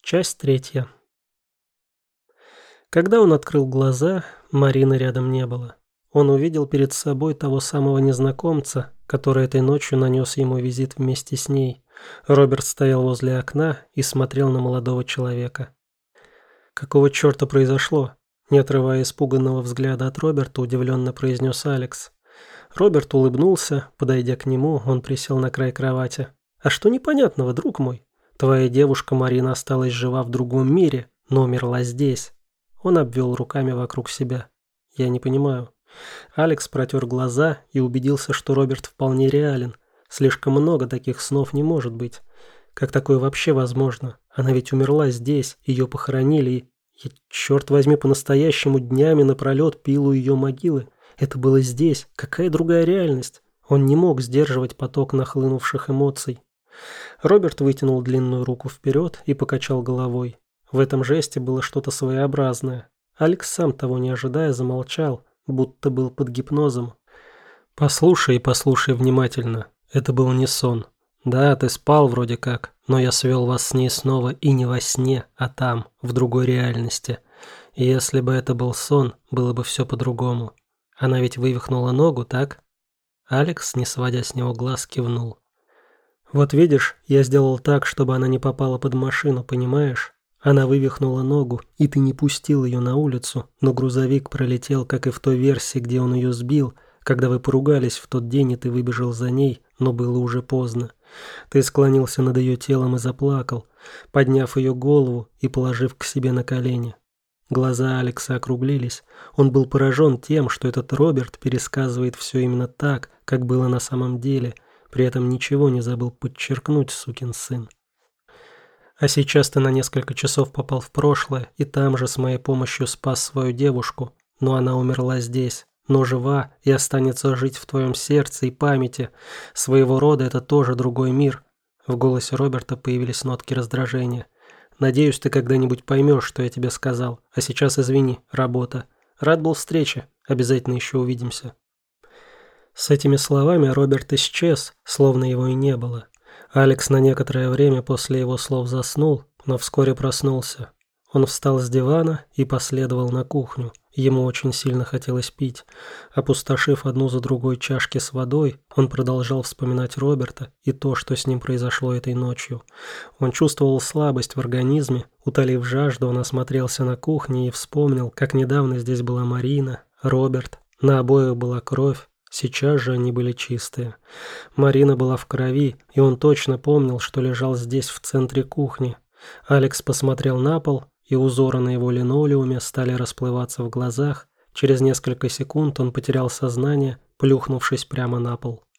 Часть 3. Когда он открыл глаза, Марины рядом не было. Он увидел перед собой того самого незнакомца, который этой ночью нанес ему визит вместе с ней. Роберт стоял возле окна и смотрел на молодого человека. «Какого черта произошло?» Не отрывая испуганного взгляда от Роберта, удивленно произнес Алекс. Роберт улыбнулся. Подойдя к нему, он присел на край кровати. «А что непонятного, друг мой? Твоя девушка Марина осталась жива в другом мире, но умерла здесь». Он обвел руками вокруг себя. «Я не понимаю». Алекс протер глаза и убедился, что Роберт вполне реален. Слишком много таких снов не может быть. Как такое вообще возможно? Она ведь умерла здесь, ее похоронили, и я, черт возьми, по-настоящему днями напролет пил у ее могилы. Это было здесь. Какая другая реальность? Он не мог сдерживать поток нахлынувших эмоций. Роберт вытянул длинную руку вперед и покачал головой. В этом жесте было что-то своеобразное. Алекс, сам того не ожидая, замолчал, будто был под гипнозом. «Послушай и послушай внимательно. Это был не сон. Да, ты спал вроде как, но я свел вас с ней снова и не во сне, а там, в другой реальности. И если бы это был сон, было бы все по-другому. Она ведь вывихнула ногу, так?» Алекс, не сводя с него глаз, кивнул. «Вот видишь, я сделал так, чтобы она не попала под машину, понимаешь? Она вывихнула ногу, и ты не пустил ее на улицу, но грузовик пролетел, как и в той версии, где он ее сбил, когда вы поругались в тот день, и ты выбежал за ней, но было уже поздно. Ты склонился над ее телом и заплакал, подняв ее голову и положив к себе на колени». Глаза Алекса округлились. Он был поражен тем, что этот Роберт пересказывает все именно так, как было на самом деле, при этом ничего не забыл подчеркнуть, сукин сын. «А сейчас ты на несколько часов попал в прошлое и там же с моей помощью спас свою девушку, но она умерла здесь, но жива и останется жить в твоем сердце и памяти. Своего рода это тоже другой мир». В голосе Роберта появились нотки раздражения. «Надеюсь, ты когда-нибудь поймешь, что я тебе сказал. А сейчас извини, работа. Рад был встрече. Обязательно еще увидимся». С этими словами Роберт исчез, словно его и не было. Алекс на некоторое время после его слов заснул, но вскоре проснулся. Он встал с дивана и последовал на кухню. Ему очень сильно хотелось пить. Опустошив одну за другой чашки с водой, он продолжал вспоминать Роберта и то, что с ним произошло этой ночью. Он чувствовал слабость в организме. Утолив жажду, он осмотрелся на кухне и вспомнил, как недавно здесь была Марина, Роберт. На обоих была кровь. Сейчас же они были чистые. Марина была в крови, и он точно помнил, что лежал здесь в центре кухни. Алекс посмотрел на пол, и узоры на его линолеуме стали расплываться в глазах. Через несколько секунд он потерял сознание, плюхнувшись прямо на пол.